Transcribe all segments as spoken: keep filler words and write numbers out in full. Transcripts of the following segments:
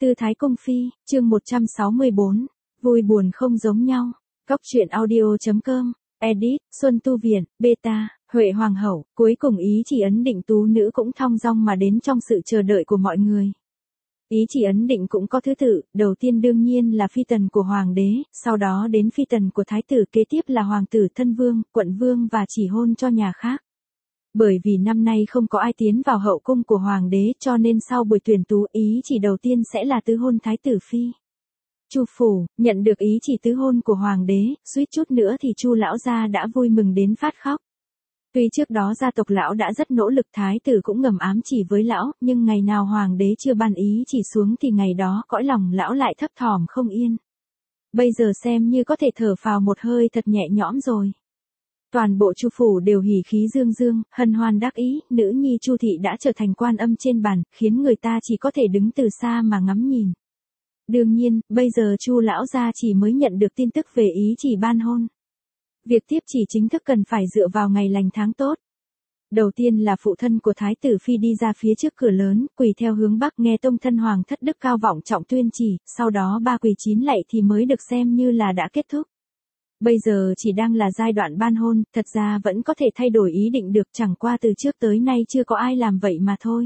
Tư Thái Cung Phi, chương một trăm sáu mươi bốn, vui buồn không giống nhau. Cóc truyện audio chấm com, edit, Xuân Tu Viện, beta, Huệ Hoàng hậu, cuối cùng ý chỉ ấn định tú nữ cũng thong dong mà đến trong sự chờ đợi của mọi người. Ý chỉ ấn định cũng có thứ tự, đầu tiên đương nhiên là phi tần của hoàng đế, sau đó đến phi tần của thái tử, kế tiếp là hoàng tử thân vương, quận vương và chỉ hôn cho nhà khác. Bởi vì năm nay không có ai tiến vào hậu cung của hoàng đế cho nên sau buổi tuyển tú ý chỉ đầu tiên sẽ là tứ hôn thái tử phi. Chu phủ, nhận được ý chỉ tứ hôn của hoàng đế, suýt chút nữa thì Chu lão gia đã vui mừng đến phát khóc. Tuy trước đó gia tộc lão đã rất nỗ lực, thái tử cũng ngầm ám chỉ với lão, nhưng ngày nào hoàng đế chưa ban ý chỉ xuống thì ngày đó cõi lòng lão lại thấp thỏm không yên. Bây giờ xem như có thể thở phào một hơi thật nhẹ nhõm rồi. Toàn bộ Chu phủ đều hỉ khí dương dương, hân hoan đắc ý, nữ nhi Chu thị đã trở thành quan âm trên bàn, khiến người ta chỉ có thể đứng từ xa mà ngắm nhìn. Đương nhiên, bây giờ Chu lão gia chỉ mới nhận được tin tức về ý chỉ ban hôn. Việc tiếp chỉ chính thức cần phải dựa vào ngày lành tháng tốt. Đầu tiên là phụ thân của thái tử phi đi ra phía trước cửa lớn, quỳ theo hướng bắc nghe tông thân hoàng thất đức cao vọng trọng tuyên chỉ, sau đó ba quỳ chín lạy thì mới được xem như là đã kết thúc. Bây giờ chỉ đang là giai đoạn ban hôn, thật ra vẫn có thể thay đổi ý định được, chẳng qua từ trước tới nay chưa có ai làm vậy mà thôi.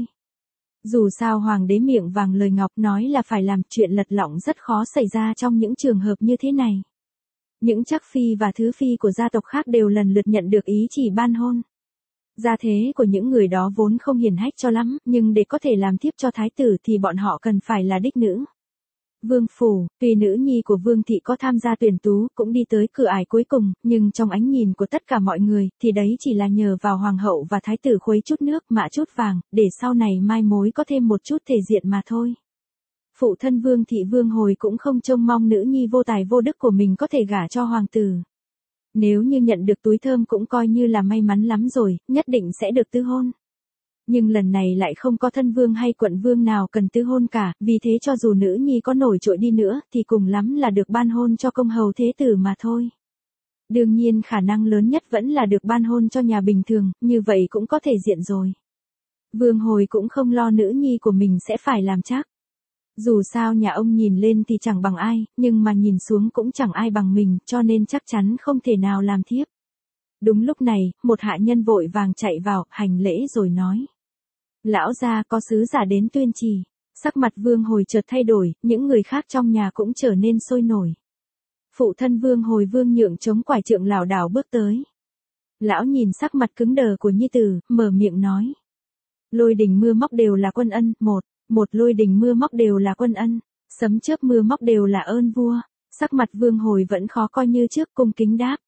Dù sao hoàng đế miệng vàng lời ngọc nói là phải làm, chuyện lật lọng rất khó xảy ra trong những trường hợp như thế này. Những trắc phi và thứ phi của gia tộc khác đều lần lượt nhận được ý chỉ ban hôn. Gia thế của những người đó vốn không hiển hách cho lắm, nhưng để có thể làm thiếp cho thái tử thì bọn họ cần phải là đích nữ. Vương phủ, tuy nữ nhi của Vương thị có tham gia tuyển tú, cũng đi tới cửa ải cuối cùng, nhưng trong ánh nhìn của tất cả mọi người, thì đấy chỉ là nhờ vào hoàng hậu và thái tử khuấy chút nước mạ chút vàng, để sau này mai mối có thêm một chút thể diện mà thôi. Phụ thân Vương thị Vương Hồi cũng không trông mong nữ nhi vô tài vô đức của mình có thể gả cho hoàng tử. Nếu như nhận được túi thơm cũng coi như là may mắn lắm rồi, nhất định sẽ được tứ hôn. Nhưng lần này lại không có thân vương hay quận vương nào cần tứ hôn cả, vì thế cho dù nữ nhi có nổi trội đi nữa thì cùng lắm là được ban hôn cho công hầu thế tử mà thôi. Đương nhiên khả năng lớn nhất vẫn là được ban hôn cho nhà bình thường, như vậy cũng có thể diện rồi. Vương Hồi cũng không lo nữ nhi của mình sẽ phải làm chắc. Dù sao nhà ông nhìn lên thì chẳng bằng ai, nhưng mà nhìn xuống cũng chẳng ai bằng mình, cho nên chắc chắn không thể nào làm thiếp. Đúng lúc này, một hạ nhân vội vàng chạy vào, hành lễ rồi nói. Lão gia, có sứ giả đến tuyên chỉ. Sắc mặt Vương Hồi chợt thay đổi, những người khác trong nhà cũng trở nên sôi nổi. Phụ thân Vương Hồi Vương Nhượng chống quải trượng lảo đảo bước tới. Lão nhìn sắc mặt cứng đờ của nhi tử, mở miệng nói. Lôi đình mưa móc đều là quân ân, một, một lôi đình mưa móc đều là quân ân, sấm chớp mưa móc đều là ơn vua. Sắc mặt Vương Hồi vẫn khó coi như trước, cung kính đáp.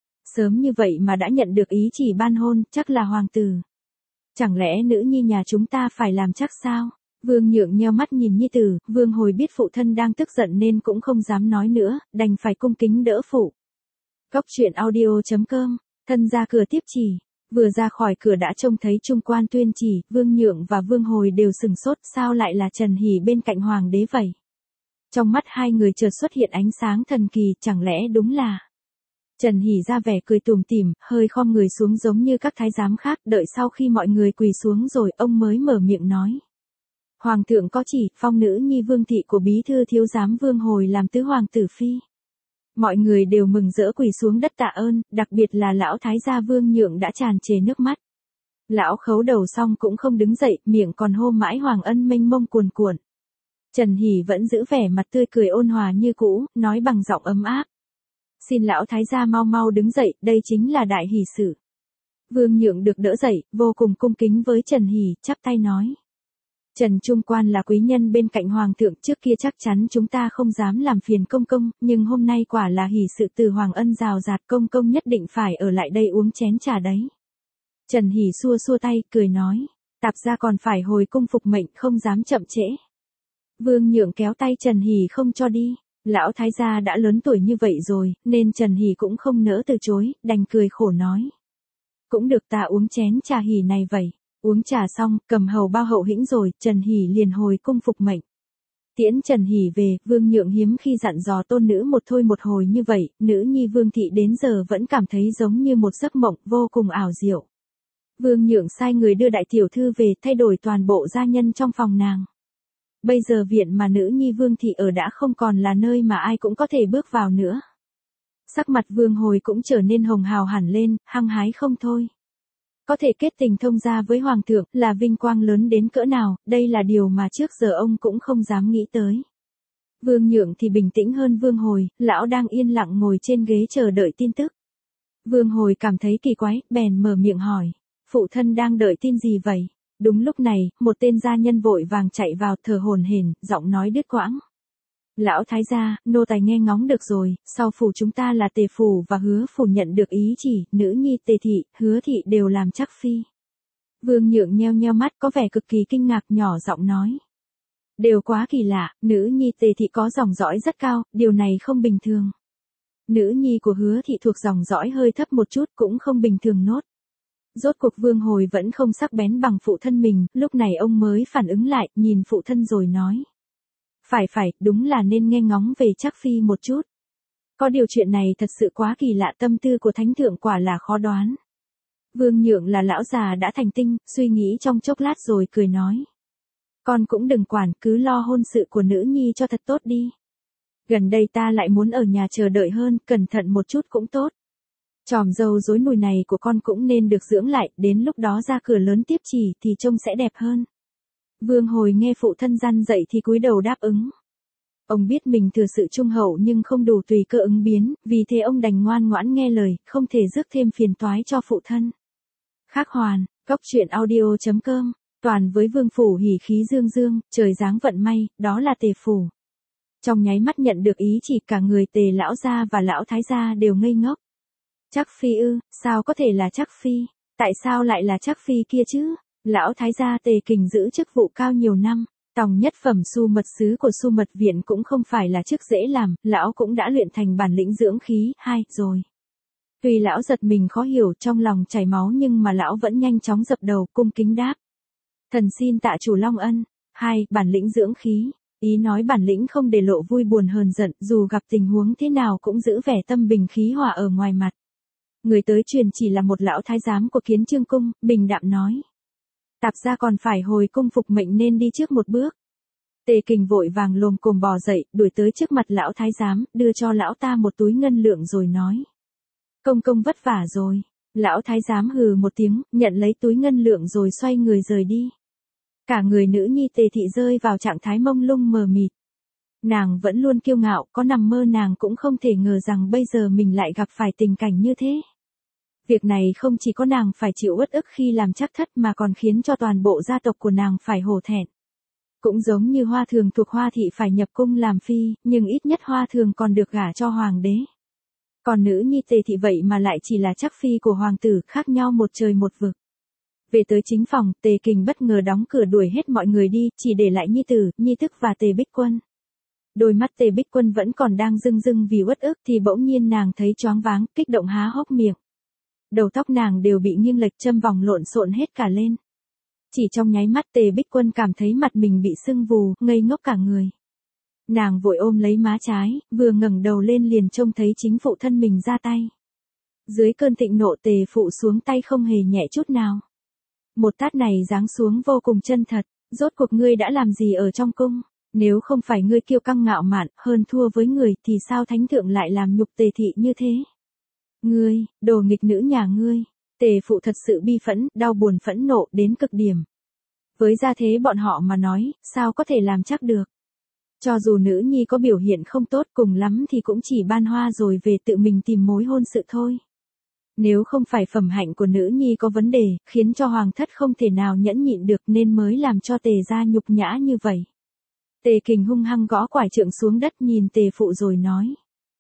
Sớm như vậy mà đã nhận được ý chỉ ban hôn, chắc là hoàng tử. Chẳng lẽ nữ nhi nhà chúng ta phải làm chắc sao? Vương Nhượng nheo mắt nhìn nhi tử, Vương Hồi biết phụ thân đang tức giận nên cũng không dám nói nữa, đành phải cung kính đỡ phụ. Cóc truyện audio chấm com, thân ra cửa tiếp chỉ. Vừa ra khỏi cửa đã trông thấy trung quan tuyên chỉ, Vương Nhượng và Vương Hồi đều sừng sốt, sao lại là Trần Hỷ bên cạnh hoàng đế vậy? Trong mắt hai người chợt xuất hiện ánh sáng thần kỳ, chẳng lẽ đúng là... Trần Hỷ ra vẻ cười tủm tỉm, hơi khom người xuống giống như các thái giám khác, đợi sau khi mọi người quỳ xuống rồi ông mới mở miệng nói. Hoàng thượng có chỉ, phong nữ nhi Vương thị của bí thư thiếu giám Vương Hồi làm tứ hoàng tử phi. Mọi người đều mừng rỡ quỳ xuống đất tạ ơn, đặc biệt là lão thái gia Vương Nhượng đã tràn trề nước mắt. Lão khấu đầu xong cũng không đứng dậy, miệng còn hô mãi hoàng ân mênh mông cuồn cuộn. Trần Hỷ vẫn giữ vẻ mặt tươi cười ôn hòa như cũ, nói bằng giọng ấm áp. Xin lão thái gia mau mau đứng dậy, đây chính là đại hỷ sự. Vương Nhượng được đỡ dậy, vô cùng cung kính với Trần Hỷ, chắp tay nói. Trần Trung Quan là quý nhân bên cạnh hoàng thượng, trước kia chắc chắn chúng ta không dám làm phiền công công, nhưng hôm nay quả là hỷ sự từ hoàng ân rào rạt, công công nhất định phải ở lại đây uống chén trà đấy. Trần Hỷ xua xua tay, cười nói. Tạp gia còn phải hồi cung phục mệnh, không dám chậm trễ. Vương Nhượng kéo tay Trần Hỷ không cho đi. Lão thái gia đã lớn tuổi như vậy rồi, nên Trần Hỷ cũng không nỡ từ chối, đành cười khổ nói. Cũng được ta uống chén trà hỷ này vậy. Uống trà xong, cầm hầu bao hậu hĩnh rồi, Trần Hỷ liền hồi cung phục mệnh. Tiễn Trần Hỷ về, Vương Nhượng hiếm khi dặn dò tôn nữ một thôi một hồi như vậy, nữ nhi Vương thị đến giờ vẫn cảm thấy giống như một giấc mộng vô cùng ảo diệu. Vương Nhượng sai người đưa đại tiểu thư về, thay đổi toàn bộ gia nhân trong phòng nàng. Bây giờ viện mà nữ nhi Vương thị ở đã không còn là nơi mà ai cũng có thể bước vào nữa. Sắc mặt Vương Hồi cũng trở nên hồng hào hẳn lên, hăng hái không thôi. Có thể kết tình thông gia với Hoàng thượng là vinh quang lớn đến cỡ nào, đây là điều mà trước giờ ông cũng không dám nghĩ tới. Vương Nhượng thì bình tĩnh hơn Vương Hồi, lão đang yên lặng ngồi trên ghế chờ đợi tin tức. Vương Hồi cảm thấy kỳ quái, bèn mở miệng hỏi, phụ thân đang đợi tin gì vậy? Đúng lúc này, một tên gia nhân vội vàng chạy vào thở hổn hển, giọng nói đứt quãng. Lão thái gia, nô tài nghe ngóng được rồi, sau phủ chúng ta là Tề phủ và Hứa phủ nhận được ý chỉ, nữ nhi Tề thị, Hứa thị đều làm chắc phi. Vương Nhượng nheo nheo mắt có vẻ cực kỳ kinh ngạc, nhỏ giọng nói. Đều quá kỳ lạ, nữ nhi Tề thị có dòng dõi rất cao, điều này không bình thường. Nữ nhi của Hứa thị thuộc dòng dõi hơi thấp một chút cũng không bình thường nốt. Rốt cuộc Vương Hồi vẫn không sắc bén bằng phụ thân mình, lúc này ông mới phản ứng lại, nhìn phụ thân rồi nói. Phải phải, đúng là nên nghe ngóng về Trác phi một chút. Có điều chuyện này thật sự quá kỳ lạ, tâm tư của thánh thượng quả là khó đoán. Vương Nhượng là lão già đã thành tinh, suy nghĩ trong chốc lát rồi cười nói. Con cũng đừng quản, cứ lo hôn sự của nữ nhi cho thật tốt đi. Gần đây ta lại muốn ở nhà chờ đợi hơn, cẩn thận một chút cũng tốt. Chòm râu rối nùi này của con cũng nên được dưỡng lại, đến lúc đó ra cửa lớn tiếp chỉ thì trông sẽ đẹp hơn. Vương Hồi nghe phụ thân răn dạy thì cúi đầu đáp ứng. Ông biết mình thừa sự trung hậu nhưng không đủ tùy cơ ứng biến, vì thế ông đành ngoan ngoãn nghe lời, không thể rước thêm phiền toái cho phụ thân. Khác hoàn, góc truyện audio chấm com, toàn với Vương phủ hỉ khí dương dương, trời giáng vận may, đó là Tề phủ. Trong nháy mắt nhận được ý chỉ cả người Tề lão gia và lão thái gia đều ngây ngốc. Trác phi ư, sao có thể là Trác phi, tại sao lại là Trác phi kia chứ? Lão thái gia Tề Kình giữ chức vụ cao nhiều năm, tòng nhất phẩm Su mật sứ của Su mật viện cũng không phải là chức dễ làm, lão cũng đã luyện thành bản lĩnh dưỡng khí, hai, rồi. Tuy lão giật mình khó hiểu trong lòng chảy máu nhưng mà lão vẫn nhanh chóng dập đầu cung kính đáp. Thần xin tạ chủ long ân, hai, bản lĩnh dưỡng khí, ý nói bản lĩnh không để lộ vui buồn hờn giận, dù gặp tình huống thế nào cũng giữ vẻ tâm bình khí hòa ở ngoài mặt. Người tới truyền chỉ là một lão thái giám của Kiến Chương cung, bình đạm nói. Tạp gia còn phải hồi cung phục mệnh nên đi trước một bước. Tề Kình vội vàng lồm cồm bò dậy, đuổi tới trước mặt lão thái giám, đưa cho lão ta một túi ngân lượng rồi nói. Công công vất vả rồi. Lão thái giám hừ một tiếng, nhận lấy túi ngân lượng rồi xoay người rời đi. Cả người nữ nhi Tề thị rơi vào trạng thái mông lung mờ mịt. Nàng vẫn luôn kiêu ngạo, có nằm mơ nàng cũng không thể ngờ rằng bây giờ mình lại gặp phải tình cảnh như thế. Việc này không chỉ có nàng phải chịu uất ức khi làm Trác thất mà còn khiến cho toàn bộ gia tộc của nàng phải hổ thẹn. Cũng giống như Hoa Thường thuộc Hoa thị phải nhập cung làm phi, nhưng ít nhất Hoa Thường còn được gả cho hoàng đế. Còn nữ nhi Tề thị vậy mà lại chỉ là Trác phi của hoàng tử, khác nhau một trời một vực. Về tới chính phòng, Tề Kình bất ngờ đóng cửa đuổi hết mọi người đi, chỉ để lại nhi tử, nhi tức và Tề Bích Quân. Đôi mắt Tề Bích Quân vẫn còn đang rưng rưng vì uất ức thì bỗng nhiên nàng thấy choáng váng, kích động há hốc miệng. Đầu tóc nàng đều bị nghiêng lệch châm vòng lộn xộn hết cả lên. Chỉ trong nháy mắt Tề Bích Quân cảm thấy mặt mình bị sưng vù, ngây ngốc cả người. Nàng vội ôm lấy má trái, vừa ngẩng đầu lên liền trông thấy chính phụ thân mình ra tay. Dưới cơn thịnh nộ Tề phụ xuống tay không hề nhẹ chút nào. Một tát này giáng xuống vô cùng chân thật, rốt cuộc ngươi đã làm gì ở trong cung? Nếu không phải ngươi kiêu căng ngạo mạn, hơn thua với người thì sao thánh thượng lại làm nhục Tề thị như thế? Ngươi, đồ nghịch nữ nhà ngươi. Tề phụ thật sự bi phẫn, đau buồn phẫn nộ đến cực điểm. Với gia thế bọn họ mà nói, sao có thể làm chắc được. Cho dù nữ nhi có biểu hiện không tốt cùng lắm thì cũng chỉ ban hoa rồi về tự mình tìm mối hôn sự thôi. Nếu không phải phẩm hạnh của nữ nhi có vấn đề, khiến cho hoàng thất không thể nào nhẫn nhịn được nên mới làm cho Tề gia nhục nhã như vậy. Tề Kình hung hăng gõ quải trượng xuống đất nhìn Tề phụ rồi nói.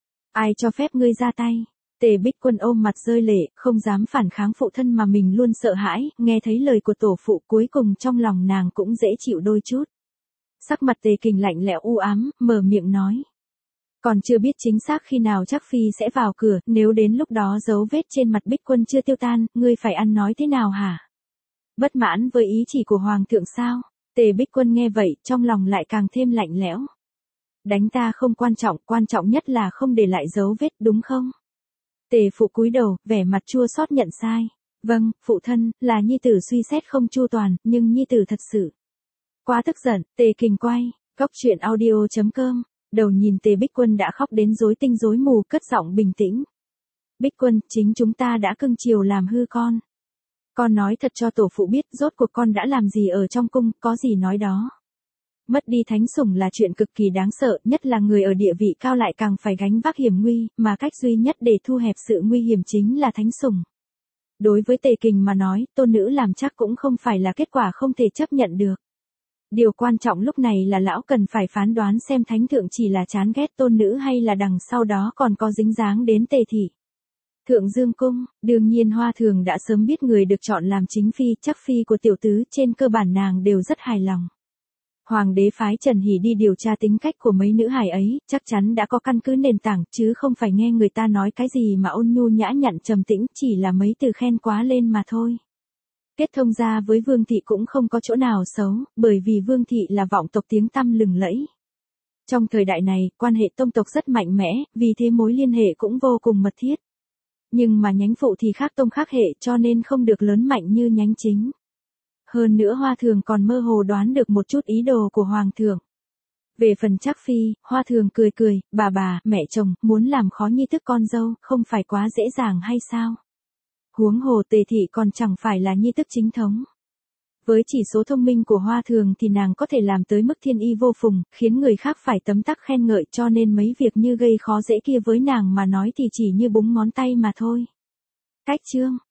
Ai cho phép ngươi ra tay? Tề Bích Quân ôm mặt rơi lệ, không dám phản kháng phụ thân mà mình luôn sợ hãi, nghe thấy lời của tổ phụ cuối cùng trong lòng nàng cũng dễ chịu đôi chút. Sắc mặt Tề Kình lạnh lẽo u ám, mở miệng nói. Còn chưa biết chính xác khi nào Trác phi sẽ vào cửa, nếu đến lúc đó dấu vết trên mặt Bích Quân chưa tiêu tan, ngươi phải ăn nói thế nào hả? Bất mãn với ý chỉ của hoàng thượng sao? Tề Bích Quân nghe vậy, trong lòng lại càng thêm lạnh lẽo. Đánh ta không quan trọng, quan trọng nhất là không để lại dấu vết, đúng không? Tề phụ cúi đầu, vẻ mặt chua xót nhận sai. Vâng, phụ thân, là nhi tử suy xét không chu toàn, nhưng nhi tử thật sự quá tức giận. Tề Kình quay Cóc truyện audio chấm com, đầu nhìn Tề Bích Quân đã khóc đến rối tinh rối mù, cất giọng bình tĩnh. Bích Quân, chính chúng ta đã cưng chiều làm hư con. Con nói thật cho tổ phụ biết, rốt cuộc con đã làm gì ở trong cung, có gì nói đó. Mất đi thánh sủng là chuyện cực kỳ đáng sợ, nhất là người ở địa vị cao lại càng phải gánh vác hiểm nguy, mà cách duy nhất để thu hẹp sự nguy hiểm chính là thánh sủng. Đối với Tề Kình mà nói, tôn nữ làm chắc cũng không phải là kết quả không thể chấp nhận được. Điều quan trọng lúc này là lão cần phải phán đoán xem thánh thượng chỉ là chán ghét tôn nữ hay là đằng sau đó còn có dính dáng đến Tề thị. Thượng Dương cung, đương nhiên Hoa Thường đã sớm biết người được chọn làm chính phi, chắc phi của tiểu tứ, trên cơ bản nàng đều rất hài lòng. Hoàng đế phái Trần Hỷ đi điều tra tính cách của mấy nữ hài ấy, chắc chắn đã có căn cứ nền tảng, chứ không phải nghe người ta nói cái gì mà ôn nhu nhã nhặn trầm tĩnh, chỉ là mấy từ khen quá lên mà thôi. Kết thông gia với Vương thị cũng không có chỗ nào xấu, bởi vì Vương thị là vọng tộc tiếng tăm lừng lẫy. Trong thời đại này, quan hệ tông tộc rất mạnh mẽ, vì thế mối liên hệ cũng vô cùng mật thiết. Nhưng mà nhánh phụ thì khác tông khác hệ, cho nên không được lớn mạnh như nhánh chính. Hơn nữa Hoa Thường còn mơ hồ đoán được một chút ý đồ của Hoàng thượng. Về phần Trác phi, Hoa Thường cười cười, bà bà, mẹ chồng, muốn làm khó nhi thức con dâu, không phải quá dễ dàng hay sao? Huống hồ Tề thị còn chẳng phải là nhi thức chính thống. Với chỉ số thông minh của Hoa Thường thì nàng có thể làm tới mức thiên y vô phùng, khiến người khác phải tấm tắc khen ngợi, cho nên mấy việc như gây khó dễ kia với nàng mà nói thì chỉ như búng ngón tay mà thôi. Cách chương